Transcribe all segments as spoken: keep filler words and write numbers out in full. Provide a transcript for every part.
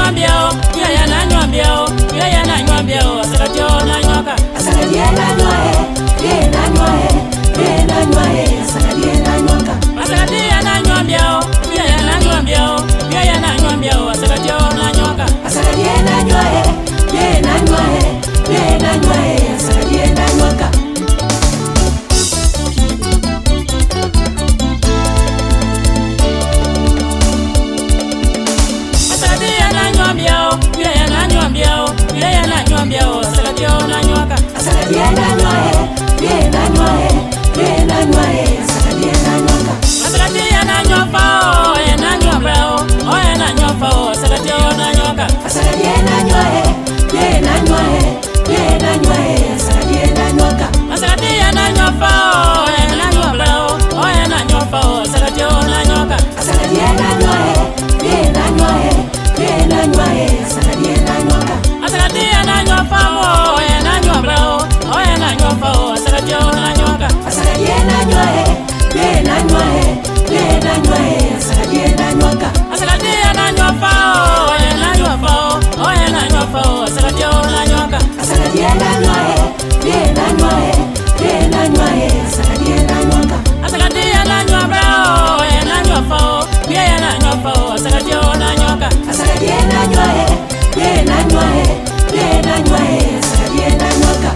nywambia o, kuya ya na nywambia o, kuya ya na nywambia o, asakati o na nyoka. Asakati ya na nyoe, ye na nyoe, ye na nyoe, asakati ya na nyoka. Asakati ya na nywambia o, kuya ya na nywambia o, kuya ya na nywambia o, asakati o na nyoka. Asakati ya na nyoe, ye na nyoe, ye na nyoe, asakati ya na nyoka. Asakati ya na nyoe, ye na nyoe, ye na nyoe, asakati ya na nyoka. Asakati ya na nyofa o, ye na nyofa o, o ye na nyofa o, asakati o na nyoka. Asakati ya na nyoe, ye na nyoe, ye na nyoe, asakati ya na nyoka. Asakati ya na nyofa o, ye na nyofa o, o ye na nyofa o, asakati o na nyoka. Asakati ya na nyoe, ye na nyoe, ye na nyoe, asakati ya na nyoka. Asakati ya na nyofa o, ye na nyofa o, o ye na nyofa o, asakati o na nyoka. Asakati ya na nyoe, ye na nyoe, ye na nyoe, asakati ya na nyoka. Asakati ya na nyofa o, ye na nyofa o, o ye na nyofa o, asakati o na nyoka. Asakati ya na nyoe, ye na nyoe, ye na nyoe, asakati ya na nyoka. Asakati ya na nyofa o, ye na nyofa o, ye na nyofa o, asakati o na nyoka. Asakati ya na nyoe, ye na nyoe, ye na nyoe, asakati ya na nyoka.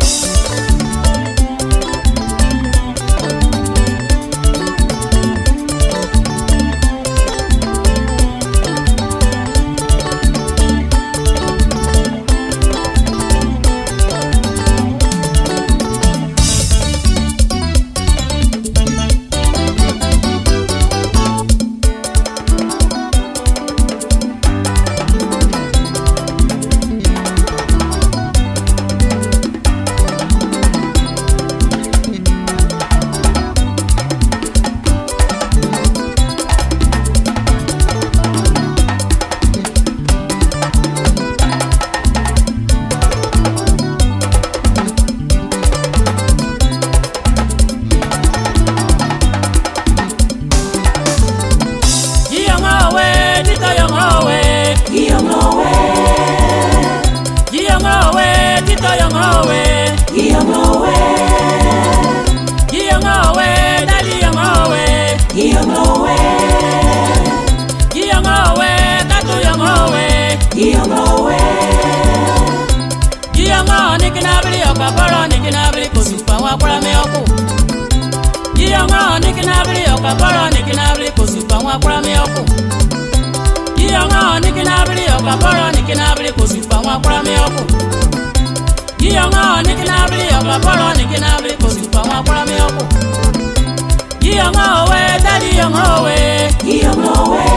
Kaporo nikinabili kusupa wakula meoku. Yiyongo nikinabili okaporo nikinabili kusupa wakula meoku. Yiyongo nikinabili okaporo nikinabili kusupa wakula meoku. Yiyongo nikinabili okaporo nikinabili kusupa wakula meoku. Yiyongo we dadi yongo we. Yiyongo we.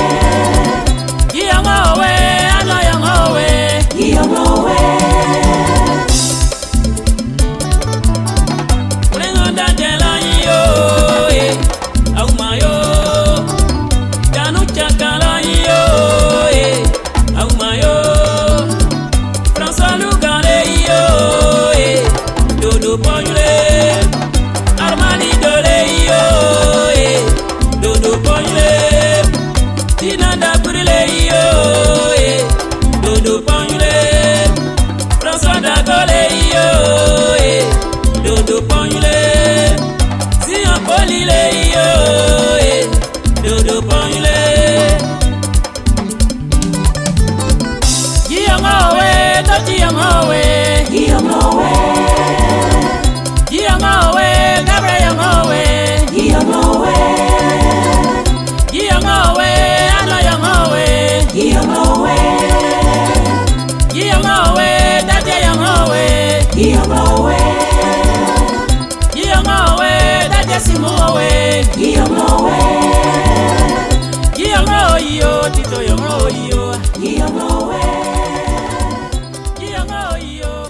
Yiyongo we ano yongo we. Yiyongo we. Yiyongo we. Yiyongo yo, tito yongo yo. Yiyongo we. Yiyongo yo.